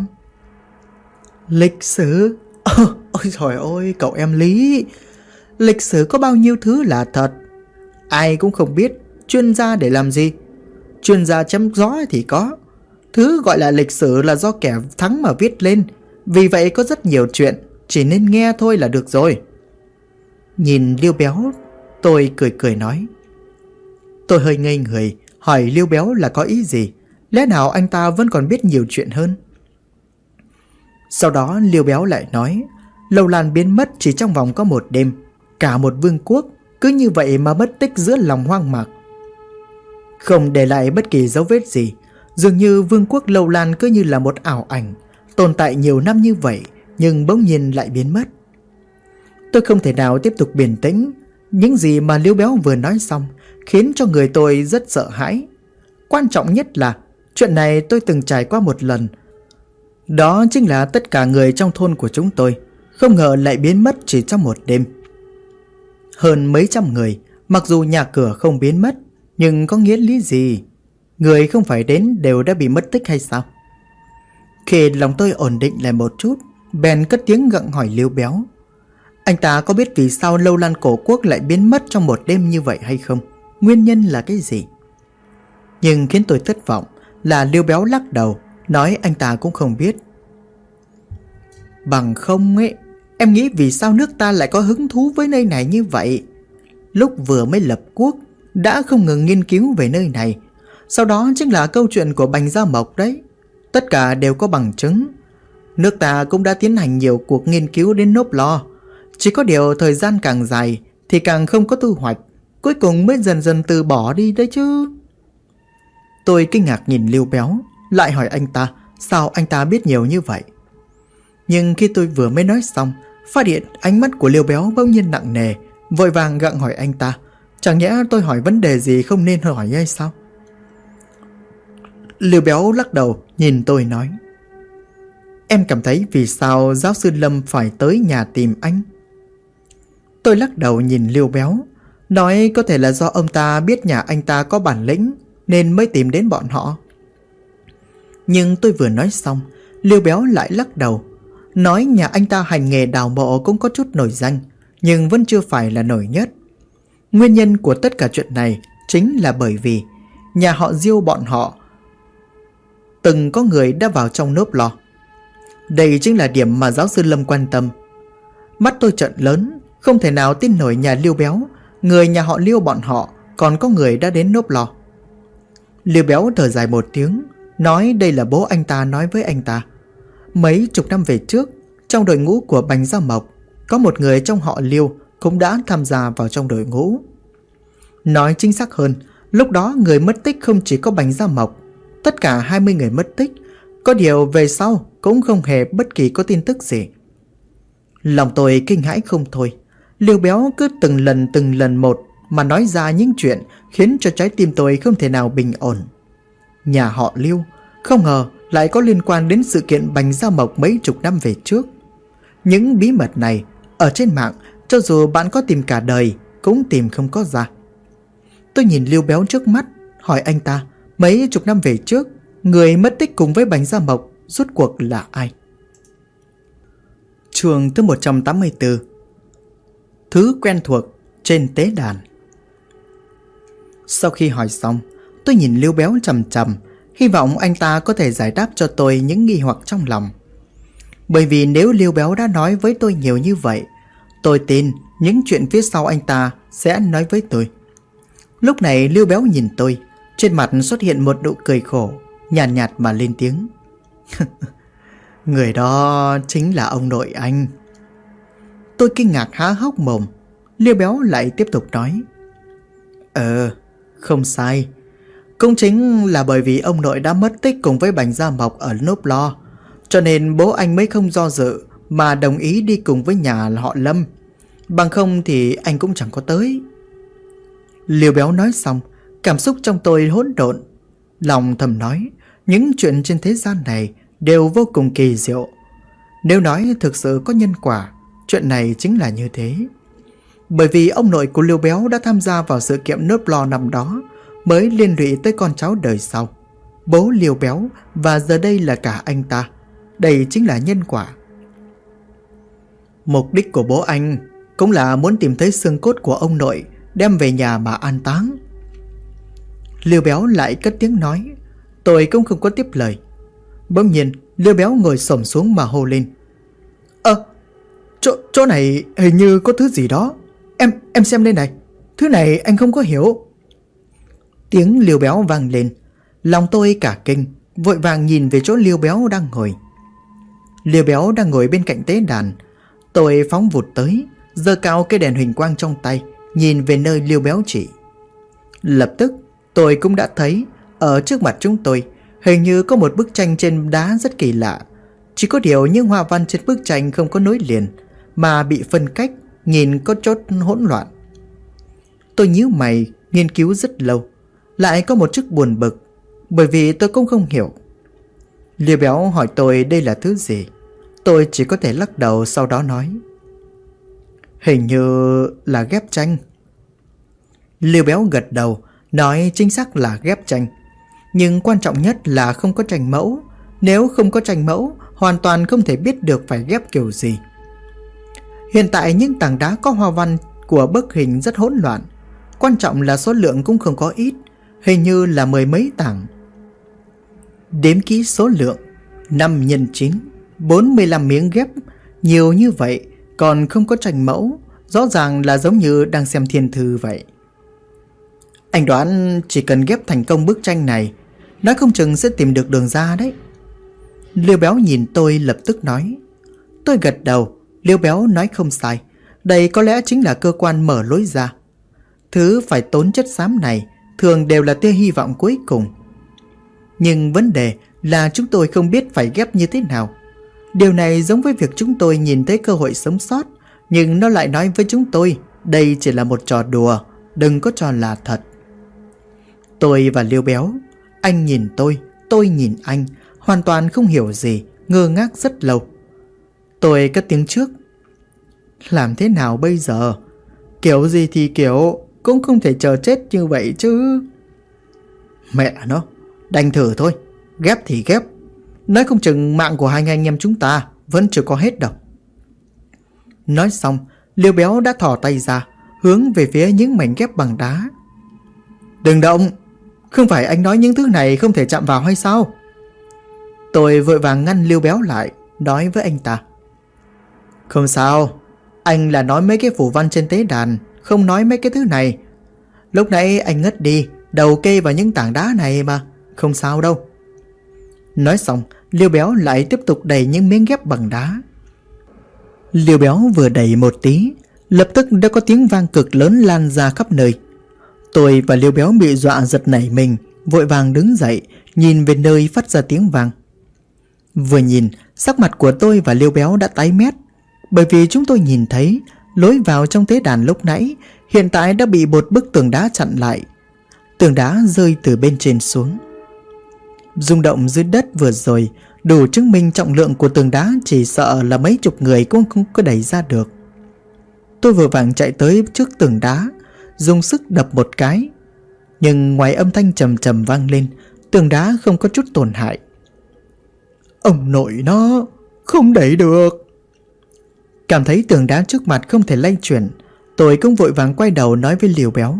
Speaker 1: Lịch sử? Ôi trời ơi, cậu em Lý, lịch sử có bao nhiêu thứ là thật, ai cũng không biết. Chuyên gia để làm gì? Chuyên gia chém gió thì có. Thứ gọi là lịch sử là do kẻ thắng mà viết lên. Vì vậy có rất nhiều chuyện chỉ nên nghe thôi là được rồi. Nhìn Liêu Béo, tôi cười nói. Tôi hơi ngây người, hỏi Liêu Béo là có ý gì. Lẽ nào anh ta vẫn còn biết nhiều chuyện hơn? Sau đó Liêu Béo lại nói, Lâu Lan biến mất chỉ trong vòng có một đêm. Cả một vương quốc cứ như vậy mà mất tích giữa lòng hoang mạc, không để lại bất kỳ dấu vết gì. Dường như vương quốc Lâu Lan cứ như là một ảo ảnh, tồn tại nhiều năm như vậy nhưng bỗng nhiên lại biến mất. Tôi không thể nào tiếp tục bình tĩnh. Những gì mà Liêu Béo vừa nói xong khiến cho người tôi rất sợ hãi. Quan trọng nhất là chuyện này tôi từng trải qua một lần. Đó chính là tất cả người trong thôn của chúng tôi không ngờ lại biến mất chỉ trong một đêm. Hơn mấy trăm người, mặc dù nhà cửa không biến mất, nhưng có nghĩa lý gì? Người không phải đến đều đã bị mất tích hay sao? Khi lòng tôi ổn định lại một chút, bèn cất tiếng gặng hỏi Liêu Béo. Anh ta có biết vì sao Lâu Lan Cổ Quốc lại biến mất trong một đêm như vậy hay không? Nguyên nhân là cái gì? Nhưng khiến tôi thất vọng là Liêu Béo lắc đầu, nói anh ta cũng không biết. Bằng không ấy, em nghĩ vì sao nước ta lại có hứng thú với nơi này như vậy? Lúc vừa mới lập quốc, đã không ngừng nghiên cứu về nơi này. Sau đó chính là câu chuyện của Bành Gia Mộc đấy. Tất cả đều có bằng chứng. Nước ta cũng đã tiến hành nhiều cuộc nghiên cứu đến nốt lo. Chỉ có điều thời gian càng dài thì càng không có thu hoạch, cuối cùng mới dần dần từ bỏ đi đấy chứ. Tôi kinh ngạc nhìn Liêu Béo, lại hỏi anh ta sao anh ta biết nhiều như vậy. Nhưng khi tôi vừa mới nói xong, phát hiện ánh mắt của Liêu Béo bỗng nhiên nặng nề, vội vàng gặng hỏi anh ta. Chẳng nhẽ tôi hỏi vấn đề gì không nên hỏi hay sao? Liêu Béo lắc đầu nhìn tôi nói. Em cảm thấy vì sao giáo sư Lâm phải tới nhà tìm anh? Tôi lắc đầu nhìn Liêu Béo, nói có thể là do ông ta biết nhà anh ta có bản lĩnh nên mới tìm đến bọn họ. Nhưng tôi vừa nói xong, Liêu Béo lại lắc đầu, nói nhà anh ta hành nghề đào mộ cũng có chút nổi danh, nhưng vẫn chưa phải là nổi nhất. Nguyên nhân của tất cả chuyện này chính là bởi vì nhà họ Diêu bọn họ từng có người đã vào trong nốp lò. Đây chính là điểm mà giáo sư Lâm quan tâm. Mắt tôi trợn lớn, không thể nào tin nổi nhà Liêu Béo, người nhà họ Liêu bọn họ còn có người đã đến nốp lò. Liêu Béo thở dài một tiếng, nói đây là bố anh ta nói với anh ta. Mấy chục năm về trước, trong đội ngũ của Bành Gia Mộc, có một người trong họ Liêu cũng đã tham gia vào trong đội ngũ. Nói chính xác hơn, lúc đó người mất tích không chỉ có Bành Gia Mộc, tất cả 20 người mất tích. Có điều về sau cũng không hề bất kỳ có tin tức gì. Lòng tôi kinh hãi không thôi. Liêu Béo cứ từng lần một mà nói ra những chuyện khiến cho trái tim tôi không thể nào bình ổn. Nhà họ Liêu không ngờ lại có liên quan đến sự kiện Bành Gia Mộc mấy chục năm về trước. Những bí mật này ở trên mạng, cho dù bạn có tìm cả đời cũng tìm không có ra. Tôi nhìn Liêu Béo trước mắt, hỏi anh ta mấy chục năm về trước, người mất tích cùng với Bành Gia Mộc rốt cuộc là ai? Chương thứ 184. Thứ quen thuộc trên tế đàn. Sau khi hỏi xong, tôi nhìn Liêu Béo chằm chằm, hy vọng anh ta có thể giải đáp cho tôi những nghi hoặc trong lòng. Bởi vì nếu Liêu Béo đã nói với tôi nhiều như vậy, tôi tin những chuyện phía sau anh ta sẽ nói với tôi. Lúc này Liêu Béo nhìn tôi, trên mặt xuất hiện một nụ cười khổ, nhàn nhạt mà lên tiếng. Người đó chính là ông nội anh. Tôi kinh ngạc há hốc mồm. Liêu Béo lại tiếp tục nói. Không sai. Cũng chính là bởi vì ông nội đã mất tích cùng với Bành Gia Mộc ở nốp lo, cho nên bố anh mới không do dự mà đồng ý đi cùng với nhà họ Lâm. Bằng không thì anh cũng chẳng có tới. Liêu Béo nói xong, cảm xúc trong tôi hỗn độn. Lòng thầm nói, những chuyện trên thế gian này đều vô cùng kỳ diệu. Nếu nói thực sự có nhân quả, chuyện này chính là như thế. Bởi vì ông nội của Liêu Béo đã tham gia vào sự kiện nốt lò năm đó, mới liên lụy tới con cháu đời sau, bố Liêu Béo, và giờ đây là cả anh ta. Đây chính là nhân quả. Mục đích của bố anh cũng là muốn tìm thấy xương cốt của ông nội, đem về nhà mà an táng. Liêu Béo lại cất tiếng nói. Tôi cũng không có tiếp lời. Bỗng nhiên Liêu Béo ngồi xổm xuống mà hô lên. Chỗ này hình như có thứ gì đó. Em xem đây này. Thứ này anh không có hiểu. Tiếng Liêu Béo vang lên. Lòng tôi cả kinh, vội vàng nhìn về chỗ Liêu Béo đang ngồi. Liêu Béo đang ngồi bên cạnh tế đàn. Tôi phóng vụt tới, giơ cao cây đèn huỳnh quang trong tay, nhìn về nơi Liêu Béo chỉ. Lập tức tôi cũng đã thấy ở trước mặt chúng tôi hình như có một bức tranh trên đá rất kỳ lạ. Chỉ có điều những hoa văn trên bức tranh không có nối liền, mà bị phân cách, nhìn có chút hỗn loạn. Tôi nhíu mày nghiên cứu rất lâu, lại có một chút buồn bực, bởi vì tôi cũng không hiểu. Liêu Béo hỏi tôi đây là thứ gì. Tôi chỉ có thể lắc đầu, sau đó nói: hình như là ghép tranh. Liêu Béo gật đầu, nói chính xác là ghép tranh. Nhưng quan trọng nhất là không có tranh mẫu. Nếu không có tranh mẫu, hoàn toàn không thể biết được phải ghép kiểu gì. Hiện tại những tảng đá có hoa văn của bức hình rất hỗn loạn. Quan trọng là số lượng cũng không có ít, hình như là 10 mấy tảng. Đếm kỹ số lượng 5 x 9, 45 miếng ghép. Nhiều như vậy còn không có tranh mẫu, rõ ràng là giống như đang xem thiên thư vậy. Anh đoán chỉ cần ghép thành công bức tranh này, nói không chừng sẽ tìm được đường ra đấy. Liêu Béo nhìn tôi lập tức nói. Tôi gật đầu. Liêu Béo nói không sai, đây có lẽ chính là cơ quan mở lối ra. Thứ phải tốn chất xám này thường đều là tia hy vọng cuối cùng. Nhưng vấn đề là chúng tôi không biết phải ghép như thế nào. Điều này giống với việc chúng tôi nhìn thấy cơ hội sống sót, nhưng nó lại nói với chúng tôi đây chỉ là một trò đùa, đừng có cho là thật. Tôi và Liêu Béo, anh nhìn tôi nhìn anh, hoàn toàn không hiểu gì, ngơ ngác rất lâu. Tôi cất tiếng trước. Làm thế nào bây giờ? Kiểu gì thì kiểu, cũng không thể chờ chết như vậy chứ. Mẹ nó, đành thử thôi. Ghép thì ghép, nói không chừng mạng của hai anh em chúng ta vẫn chưa có hết đâu. Nói xong, Liêu Béo đã thò tay ra, hướng về phía những mảnh ghép bằng đá. Đừng động, không phải anh nói những thứ này không thể chạm vào hay sao? Tôi vội vàng ngăn Liêu Béo lại, nói với anh ta. Không sao, anh là nói mấy cái phù văn trên tế đàn, không nói mấy cái thứ này. Lúc nãy anh ngất đi, đầu kê vào những tảng đá này mà, không sao đâu. Nói xong, Liêu Béo lại tiếp tục đẩy những miếng ghép bằng đá. Liêu Béo vừa đẩy một tí, lập tức đã có tiếng vang cực lớn lan ra khắp nơi. Tôi và Liêu Béo bị dọa giật nảy mình, vội vàng đứng dậy, nhìn về nơi phát ra tiếng vang. Vừa nhìn, sắc mặt của tôi và Liêu Béo đã tái mét, bởi vì chúng tôi nhìn thấy lối vào trong tế đàn lúc nãy hiện tại đã bị một bức tường đá chặn lại. Tường đá rơi từ bên trên xuống. Rung động dưới đất vừa rồi đủ chứng minh trọng lượng của tường đá chỉ sợ là mấy chục người cũng không có đẩy ra được. Tôi vừa vàng chạy tới trước tường đá, dùng sức đập một cái, nhưng ngoài âm thanh trầm trầm vang lên, tường đá không có chút tổn hại. Ông nội nó, không đẩy được. Cảm thấy tường đá trước mặt không thể lay chuyển, tôi cũng vội vàng quay đầu nói với Liêu Béo.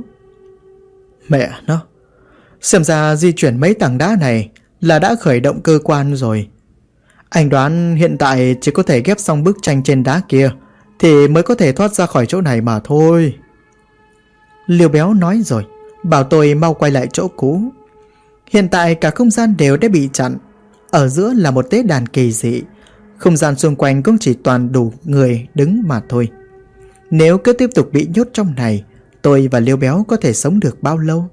Speaker 1: Mẹ nó, xem ra di chuyển mấy tảng đá này là đã khởi động cơ quan rồi. Anh đoán hiện tại chỉ có thể ghép xong bức tranh trên đá kia thì mới có thể thoát ra khỏi chỗ này mà thôi. Liêu Béo nói rồi, bảo tôi mau quay lại chỗ cũ. Hiện tại cả không gian đều đã bị chặn. Ở giữa là một tế đàn kỳ dị, không gian xung quanh cũng chỉ toàn đủ người đứng mà thôi. Nếu cứ tiếp tục bị nhốt trong này, tôi và Liêu Béo có thể sống được bao lâu?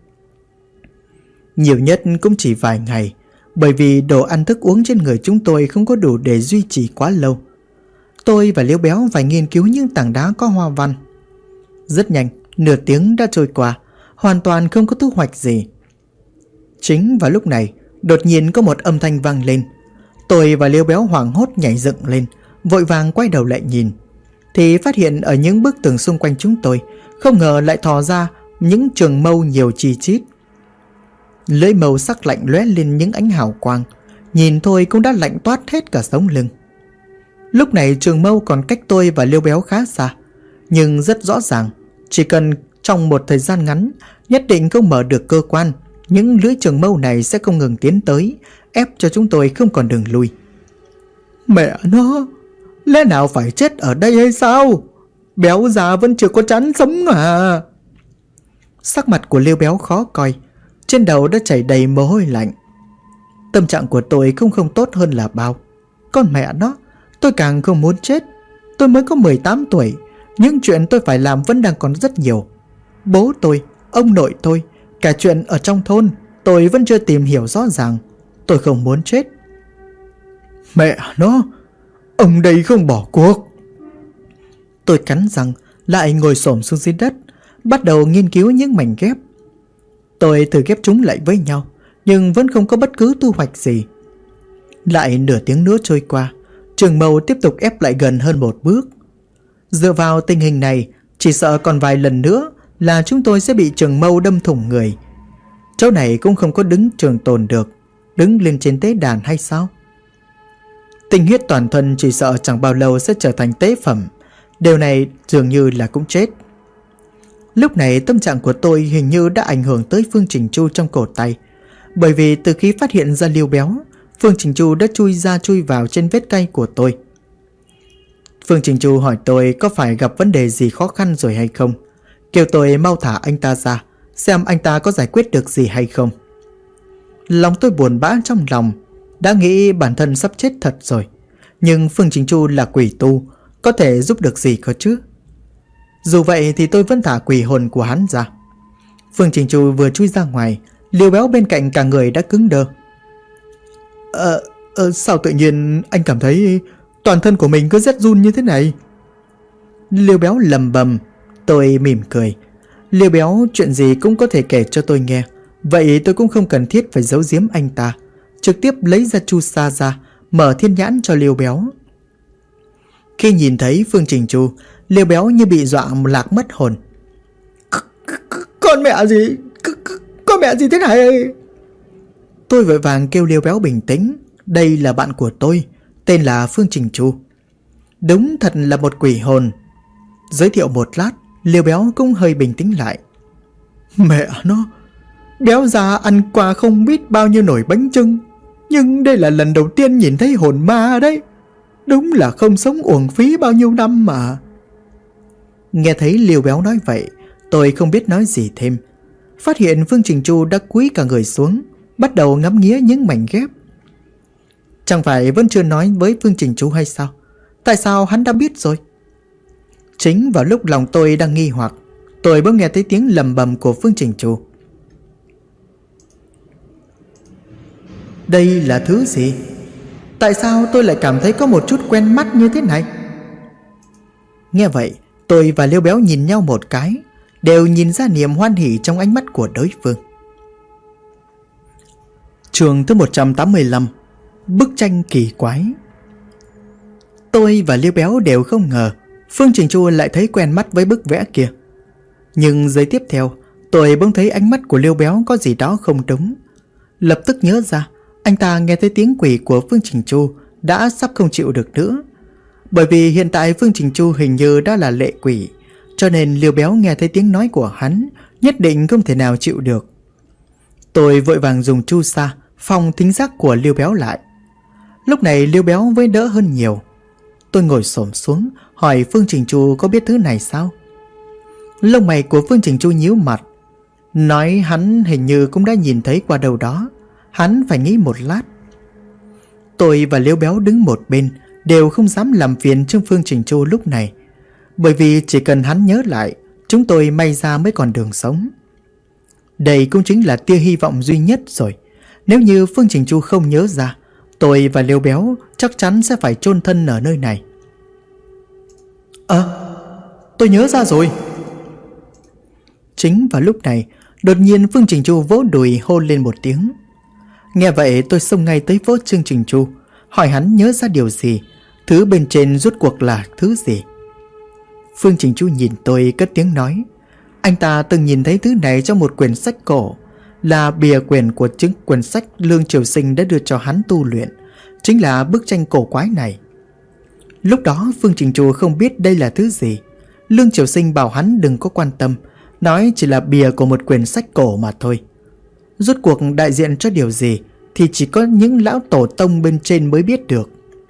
Speaker 1: Nhiều nhất cũng chỉ vài ngày, bởi vì đồ ăn thức uống trên người chúng tôi không có đủ để duy trì quá lâu. Tôi và Liêu Béo phải nghiên cứu những tảng đá có hoa văn. Rất nhanh, nửa tiếng đã trôi qua, hoàn toàn không có thu hoạch gì. Chính vào lúc này, đột nhiên có một âm thanh vang lên. Tôi và Liêu Béo hoảng hốt nhảy dựng lên, vội vàng quay đầu lại nhìn, thì phát hiện ở những bức tường xung quanh chúng tôi không ngờ lại thò ra những trường mâu nhiều chi chít. Lưỡi mâu sắc lạnh lóe lên những ánh hào quang, nhìn thôi cũng đã lạnh toát hết cả sống lưng. Lúc này trường mâu còn cách tôi và Liêu Béo khá xa, nhưng rất rõ ràng, chỉ cần trong một thời gian ngắn nhất định không mở được cơ quan, những lưỡi trường mâu này sẽ không ngừng tiến tới, ép cho chúng tôi không còn đường lui. Mẹ nó, lẽ nào phải chết ở đây hay sao? Béo già vẫn chưa có chán sống à? Sắc mặt của Liêu Béo khó coi, trên đầu đã chảy đầy mồ hôi lạnh. Tâm trạng của tôi không tốt hơn là bao. Con mẹ nó, tôi càng không muốn chết. Tôi mới có 18 tuổi, những chuyện tôi phải làm vẫn đang còn rất nhiều. Bố tôi, ông nội tôi, cả chuyện ở trong thôn tôi vẫn chưa tìm hiểu rõ ràng. Tôi không muốn chết. Mẹ nó, Ông đây không bỏ cuộc. Tôi cắn răng lại ngồi xổm xuống dưới đất, bắt đầu nghiên cứu những mảnh ghép. Tôi thử ghép chúng lại với nhau, nhưng vẫn không có bất cứ thu hoạch gì. Lại nửa tiếng nữa trôi qua, Trường Mâu tiếp tục ép lại gần hơn một bước. Dựa vào tình hình này, chỉ sợ còn vài lần nữa là chúng tôi sẽ bị Trường Mâu đâm thủng người. Chỗ này cũng không có đứng trường tồn được, đứng lên trên tế đàn hay sao? Tinh huyết toàn thân chỉ sợ chẳng bao lâu sẽ trở thành tế phẩm. Điều này dường như là cũng chết. Lúc này tâm trạng của tôi hình như đã ảnh hưởng tới Phương Chỉnh Chu trong cổ tay. Bởi vì từ khi phát hiện ra Liêu Béo, Phương Chỉnh Chu đã chui ra chui vào trên vết cay của tôi. Phương Chỉnh Chu hỏi tôi có phải gặp vấn đề gì khó khăn rồi hay không, kêu tôi mau thả anh ta ra, xem anh ta có giải quyết được gì hay không. Lòng tôi buồn bã trong lòng, đã nghĩ bản thân sắp chết thật rồi. Nhưng Phương Chỉnh Chu là quỷ tu, có thể giúp được gì cơ chứ? Dù vậy thì tôi vẫn thả quỷ hồn của hắn ra. Phương Chỉnh Chu vừa chui ra ngoài, Liêu Béo bên cạnh cả người đã cứng đơ. Sao tự nhiên anh cảm thấy toàn thân của mình cứ rét run như thế này? Liêu Béo lầm bầm. Tôi mỉm cười. Liêu Béo chuyện gì cũng có thể kể cho tôi nghe, vậy tôi cũng không cần thiết phải giấu giếm anh ta, trực tiếp lấy ra chu sa ra, mở thiên nhãn cho Liêu Béo. Khi nhìn thấy Phương Chỉnh Chu, Liêu Béo như bị dọa lạc mất hồn. Con mẹ gì? Con mẹ gì thế này? Tôi vội vàng kêu Liêu Béo bình tĩnh. Đây là bạn của tôi, tên là Phương Chỉnh Chu. Đúng thật là một quỷ hồn. Giới thiệu một lát, Liêu Béo cũng hơi bình tĩnh lại. Mẹ nó, Béo già ăn qua không biết bao nhiêu nồi bánh chưng, nhưng đây là lần đầu tiên nhìn thấy hồn ma đấy. Đúng là không sống uổng phí bao nhiêu năm mà. Nghe thấy Liêu Béo nói vậy, tôi không biết nói gì thêm. Phát hiện Phương Chỉnh Chu đã cúi cả người xuống, bắt đầu ngắm nghía những mảnh ghép. Chẳng phải vẫn chưa nói với Phương Chỉnh Chu hay sao? Tại sao hắn đã biết rồi? Chính vào lúc lòng tôi đang nghi hoặc, tôi bỗng nghe thấy tiếng lầm bầm của Phương Chỉnh Chu. Đây là thứ gì? Tại sao tôi lại cảm thấy có một chút quen mắt như thế này? Nghe vậy, tôi và Liêu Béo nhìn nhau một cái, đều nhìn ra niềm hoan hỉ trong ánh mắt của đối phương. Chương thứ 185. Bức tranh kỳ quái. Tôi và Liêu Béo đều không ngờ Phương Chỉnh Chu lại thấy quen mắt với bức vẽ kia. Nhưng giây tiếp theo, tôi bỗng thấy ánh mắt của Liêu Béo có gì đó không đúng. Lập tức nhớ ra, anh ta nghe thấy tiếng quỷ của Phương Chỉnh Chu đã sắp không chịu được nữa. Bởi vì hiện tại Phương Chỉnh Chu hình như đã là lệ quỷ, cho nên Liêu Béo nghe thấy tiếng nói của hắn nhất định không thể nào chịu được. Tôi vội vàng dùng chu sa phòng thính giác của Liêu Béo lại. Lúc này Liêu Béo mới đỡ hơn nhiều. Tôi ngồi xổm xuống hỏi Phương Chỉnh Chu có biết thứ này sao. Lông mày của Phương Chỉnh Chu nhíu mặt, nói hắn hình như cũng đã nhìn thấy qua đâu đó. Hắn phải nghĩ một lát. Tôi và Liêu Béo đứng một bên, đều không dám làm phiền Trương Phương Chỉnh Chu lúc này, bởi vì chỉ cần hắn nhớ lại, chúng tôi may ra mới còn đường sống. Đây cũng chính là tia hy vọng duy nhất rồi. Nếu như Phương Chỉnh Chu không nhớ ra, tôi và Liêu Béo chắc chắn sẽ phải chôn thân ở nơi này. Tôi nhớ ra rồi. Chính vào lúc này, đột nhiên Phương Chỉnh Chu vỗ đùi hôn lên một tiếng. Nghe vậy tôi xông ngay tới vỗ Trương Chỉnh Chu, hỏi hắn nhớ ra điều gì, thứ bên trên rốt cuộc là thứ gì. Phương Chỉnh Chu nhìn tôi cất tiếng nói, anh ta từng nhìn thấy thứ này trong một quyển sách cổ, là bìa quyển của chứng quyển sách Lương Triều Sinh đã đưa cho hắn tu luyện, chính là bức tranh cổ quái này. Lúc đó Phương Chỉnh Chu không biết đây là thứ gì. Lương Triều Sinh bảo hắn đừng có quan tâm, nói chỉ là bìa của một quyển sách cổ mà thôi. Rốt cuộc đại diện cho điều gì thì chỉ có những lão tổ tông bên trên mới biết được.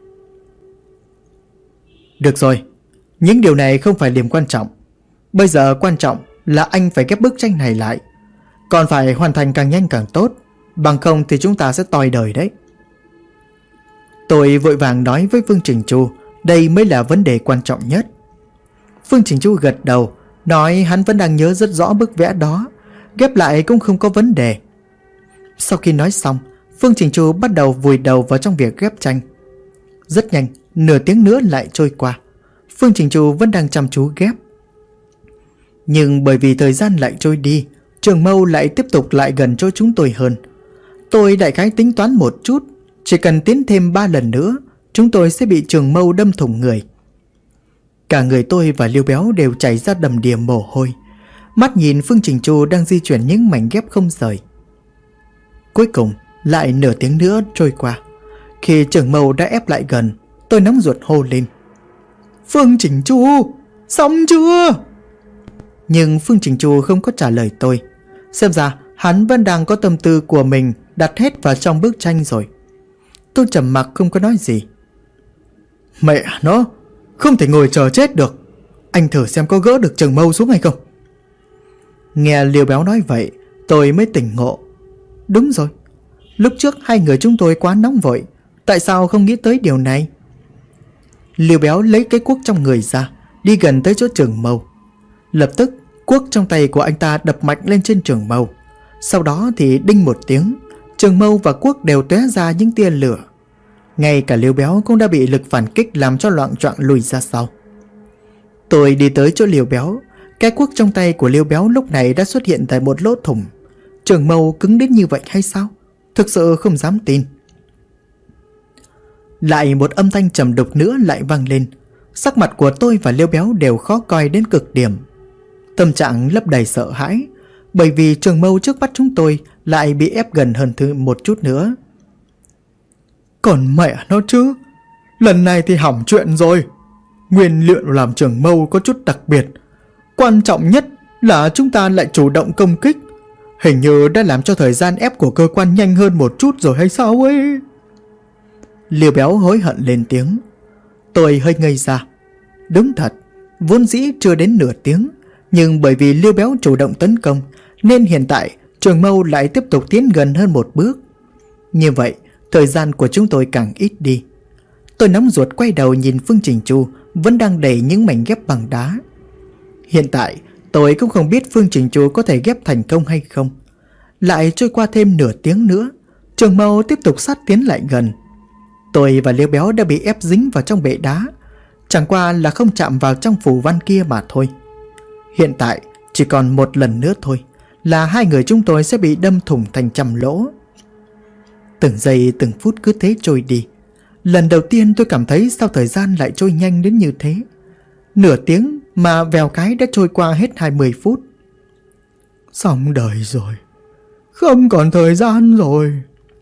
Speaker 1: Được rồi, những điều này không phải điểm quan trọng. Bây giờ quan trọng là anh phải ghép bức tranh này lại, còn phải hoàn thành càng nhanh càng tốt, bằng không thì chúng ta sẽ toi đời đấy. Tôi vội vàng nói với Phương Chỉnh Chu, đây mới là vấn đề quan trọng nhất. Phương Chỉnh Chu gật đầu, nói hắn vẫn đang nhớ rất rõ bức vẽ đó, ghép lại cũng không có vấn đề. Sau khi nói xong, Phương Chỉnh Chu bắt đầu vùi đầu vào trong việc ghép tranh. Rất nhanh, nửa tiếng nữa lại trôi qua. Phương Trình Chu vẫn đang chăm chú ghép. Nhưng bởi vì thời gian lại trôi đi, trường mâu lại tiếp tục lại gần chỗ chúng tôi hơn. Tôi đại khái tính toán một chút, chỉ cần tiến thêm 3 lần nữa, chúng tôi sẽ bị trường mâu đâm thủng người. Cả người tôi và Liêu Béo đều chảy ra đầm đìa mồ hôi, mắt nhìn Phương Trình Chu đang di chuyển những mảnh ghép không rời. Cuối cùng lại nửa tiếng nữa trôi qua. Khi trường mâu đã ép lại gần, tôi nóng ruột hô lên: Phương Trình Chu, xong chưa? Nhưng Phương Trình Chu không có trả lời tôi. Xem ra hắn vẫn đang có tâm tư của mình đặt hết vào trong bức tranh rồi. Tôi trầm mặc không có nói gì. Mẹ nó, không thể ngồi chờ chết được. Anh thử xem có gỡ được trường mâu xuống hay không. Nghe Liêu Béo nói vậy, tôi mới tỉnh ngộ. Đúng rồi, lúc trước hai người chúng tôi quá nóng vội, tại sao không nghĩ tới điều này? Liêu Béo lấy cái cuốc trong người ra, đi gần tới chỗ trường mâu. Lập tức cuốc trong tay của anh ta đập mạnh lên trên trường mâu. Sau đó thì đinh một tiếng, trường mâu và cuốc đều tóe ra những tia lửa. Ngay cả Liêu Béo cũng đã bị lực phản kích làm cho loạng choạng lùi ra sau. Tôi đi tới chỗ Liêu Béo. Cái cuốc trong tay của Liêu Béo lúc này đã xuất hiện tại một lỗ thủng. Trường mâu cứng đến như vậy hay sao? Thực sự không dám tin. Lại một âm thanh trầm đục nữa lại vang lên. Sắc mặt của tôi và Liêu Béo đều khó coi đến cực điểm. Tâm trạng lấp đầy sợ hãi, bởi vì trường mâu trước mắt chúng tôi lại bị ép gần hơn một chút nữa. Còn mẹ nó chứ, lần này thì hỏng chuyện rồi. Nguyên liệu làm trường mâu có chút đặc biệt. Quan trọng nhất là chúng ta lại chủ động công kích. Hình như đã làm cho thời gian ép của cơ quan nhanh hơn một chút rồi hay sao ấy? Liêu Béo hối hận lên tiếng. Tôi hơi ngây ra. Đúng thật, vốn dĩ chưa đến nửa tiếng, nhưng bởi vì Liêu Béo chủ động tấn công nên hiện tại trường mâu lại tiếp tục tiến gần hơn một bước. Như vậy thời gian của chúng tôi càng ít đi. Tôi nóng ruột quay đầu nhìn Phương Trình Chu vẫn đang đẩy những mảnh ghép bằng đá. Hiện tại tôi cũng không biết Phương Trình Chu có thể ghép thành công hay không. Lại trôi qua thêm nửa tiếng nữa, trường mâu tiếp tục sát tiến lại gần. Tôi và Liêu Béo đã bị ép dính vào trong bệ đá, chẳng qua là không chạm vào trong phù văn kia mà thôi. Hiện tại chỉ còn một lần nữa thôi là hai người chúng tôi sẽ bị đâm thủng thành trăm lỗ. Từng giây từng phút cứ thế trôi đi. Lần đầu tiên tôi cảm thấy sao thời gian lại trôi nhanh đến như thế. Nửa tiếng mà vèo cái đã trôi qua hết 20 phút. Xong đời rồi, không còn thời gian rồi.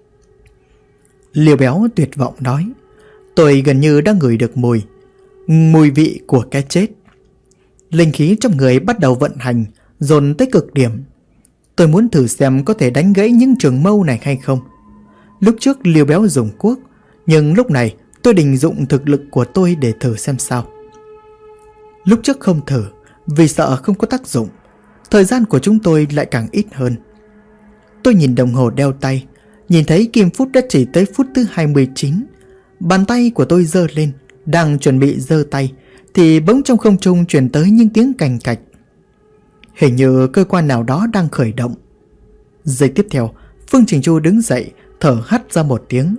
Speaker 1: Liêu Béo tuyệt vọng nói. Tôi gần như đã ngửi được mùi vị của cái chết. Linh khí trong người bắt đầu vận hành, dồn tới cực điểm. Tôi muốn thử xem có thể đánh gãy những trường mâu này hay không. Lúc trước Liêu Béo dùng cuốc, nhưng lúc này tôi định dụng thực lực của tôi để thử xem sao. Lúc trước không thử vì sợ không có tác dụng. Thời gian của chúng tôi lại càng ít hơn. Tôi nhìn đồng hồ đeo tay, nhìn thấy kim phút đã chỉ tới phút thứ 29. Bàn tay của tôi giơ lên, đang chuẩn bị giơ tay thì bỗng trong không trung truyền tới những tiếng cành cạch. Hình như cơ quan nào đó đang khởi động. Giây tiếp theo, Phương Trình Chu đứng dậy, thở hắt ra một tiếng.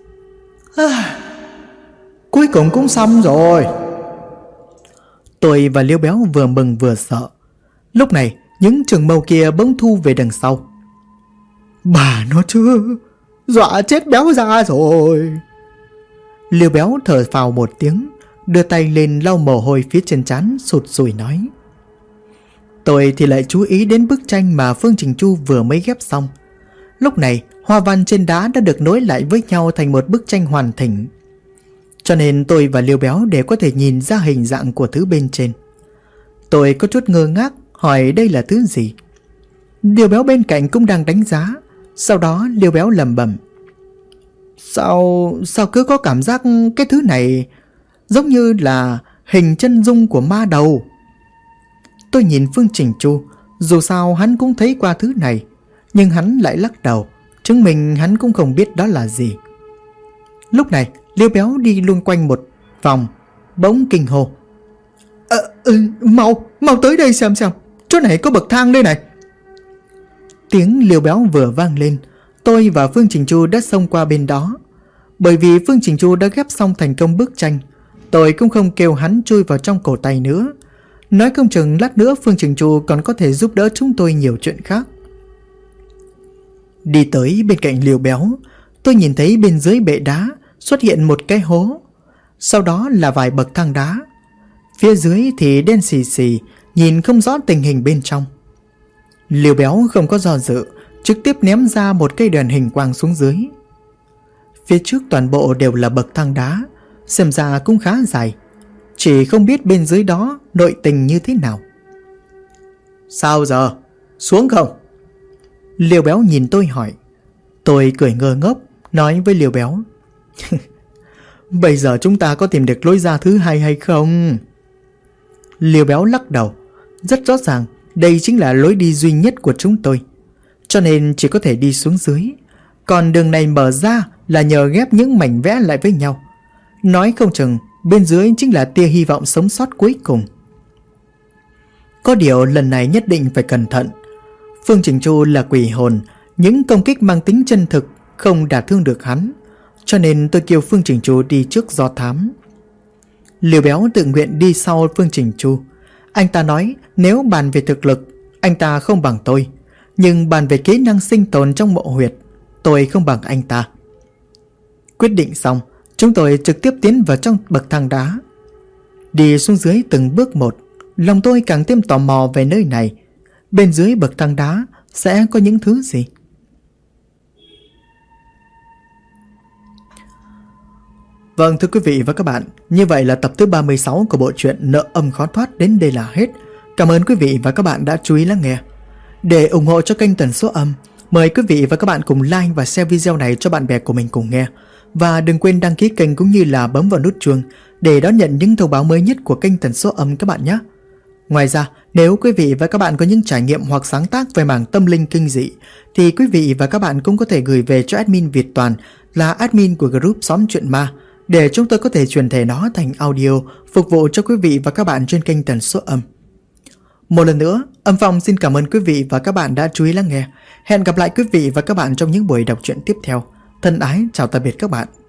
Speaker 1: Cuối cùng cũng xong rồi. Tôi và Liêu Béo vừa mừng vừa sợ. Lúc này những trường mâu kia bỗng thu về đằng sau. Bà nó chứ, dọa chết Béo ra rồi. Liêu Béo thở phào một tiếng, đưa tay lên lau mồ hôi phía trên trán, sụt sùi nói. Tôi thì lại chú ý đến bức tranh mà Phương Trình Chu vừa mới ghép xong. Lúc này hoa văn trên đá đã được nối lại với nhau thành một bức tranh hoàn chỉnh. Cho nên tôi và Liêu Béo đều có thể nhìn ra hình dạng của thứ bên trên. Tôi có chút ngơ ngác hỏi đây là thứ gì. Liêu Béo bên cạnh cũng đang đánh giá. Sau đó Liêu Béo lẩm bẩm. Sao cứ có cảm giác cái thứ này giống như là hình chân dung của ma đầu. Tôi nhìn Phương Trình Chu, dù sao hắn cũng thấy qua thứ này, nhưng hắn lại lắc đầu, chứng minh hắn cũng không biết đó là gì. Lúc này Liêu Béo đi luôn quanh một vòng, bỗng kinh hô. Mau tới đây xem, chỗ này có bậc thang đây này. Tiếng Liêu Béo vừa vang lên, tôi và Phương Trình Chu đã xông qua bên đó. Bởi vì Phương Chỉnh Chu đã ghép xong thành công bức tranh, tôi cũng không kêu hắn chui vào trong cổ tay nữa. Nói không chừng lát nữa Phương Chỉnh Chu còn có thể giúp đỡ chúng tôi nhiều chuyện khác. Đi tới bên cạnh liều béo, tôi nhìn thấy bên dưới bệ đá xuất hiện một cái hố. Sau đó là vài bậc thang đá. Phía dưới thì đen xì xì, nhìn không rõ tình hình bên trong. Liều béo không có do dự, trực tiếp ném ra một cây đèn hình quang xuống dưới. Phía trước toàn bộ đều là bậc thang đá, xem ra cũng khá dài. Chỉ không biết bên dưới đó nội tình như thế nào. Sao giờ? Xuống không? Liều béo nhìn tôi hỏi. Tôi cười ngơ ngốc, nói với liều béo. Bây giờ chúng ta có tìm được lối ra thứ hai hay không? Liều béo lắc đầu. Rất rõ ràng đây chính là lối đi duy nhất của chúng tôi, cho nên chỉ có thể đi xuống dưới. Còn đường này mở ra là nhờ ghép những mảnh vẽ lại với nhau. Nói không chừng bên dưới chính là tia hy vọng sống sót cuối cùng. Có điều lần này nhất định phải cẩn thận. Phương Chỉnh Chu là quỷ hồn, những công kích mang tính chân thực không đả thương được hắn, cho nên tôi kêu Phương Chỉnh Chu đi trước do thám. Liều béo tự nguyện đi sau Phương Chỉnh Chu. Anh ta nói nếu bàn về thực lực, anh ta không bằng tôi, nhưng bàn về kỹ năng sinh tồn trong mộ huyệt, tôi không bằng anh ta. Quyết định xong, chúng tôi trực tiếp tiến vào trong bậc thang đá. Đi xuống dưới từng bước một, lòng tôi càng thêm tò mò về nơi này. Bên dưới bậc thang đá sẽ có những thứ gì? Vâng, thưa quý vị và các bạn, như vậy là tập thứ 36 của bộ truyện Nợ Âm Khó Thoát đến đây là hết. Cảm ơn quý vị và các bạn đã chú ý lắng nghe. Để ủng hộ cho kênh Tần Số Âm, mời quý vị và các bạn cùng like và share video này cho bạn bè của mình cùng nghe. Và đừng quên đăng ký kênh cũng như là bấm vào nút chuông để đón nhận những thông báo mới nhất của kênh Tần Số Âm các bạn nhé. Ngoài ra, nếu quý vị và các bạn có những trải nghiệm hoặc sáng tác về mảng tâm linh kinh dị, thì quý vị và các bạn cũng có thể gửi về cho admin Việt Toàn, là admin của group Xóm Chuyện Ma, để chúng tôi có thể truyền thể nó thành audio phục vụ cho quý vị và các bạn trên kênh Tần Số Âm. Một lần nữa, Âm Phong xin cảm ơn quý vị và các bạn đã chú ý lắng nghe. Hẹn gặp lại quý vị và các bạn trong những buổi đọc truyện tiếp theo. Thân ái chào tạm biệt các bạn.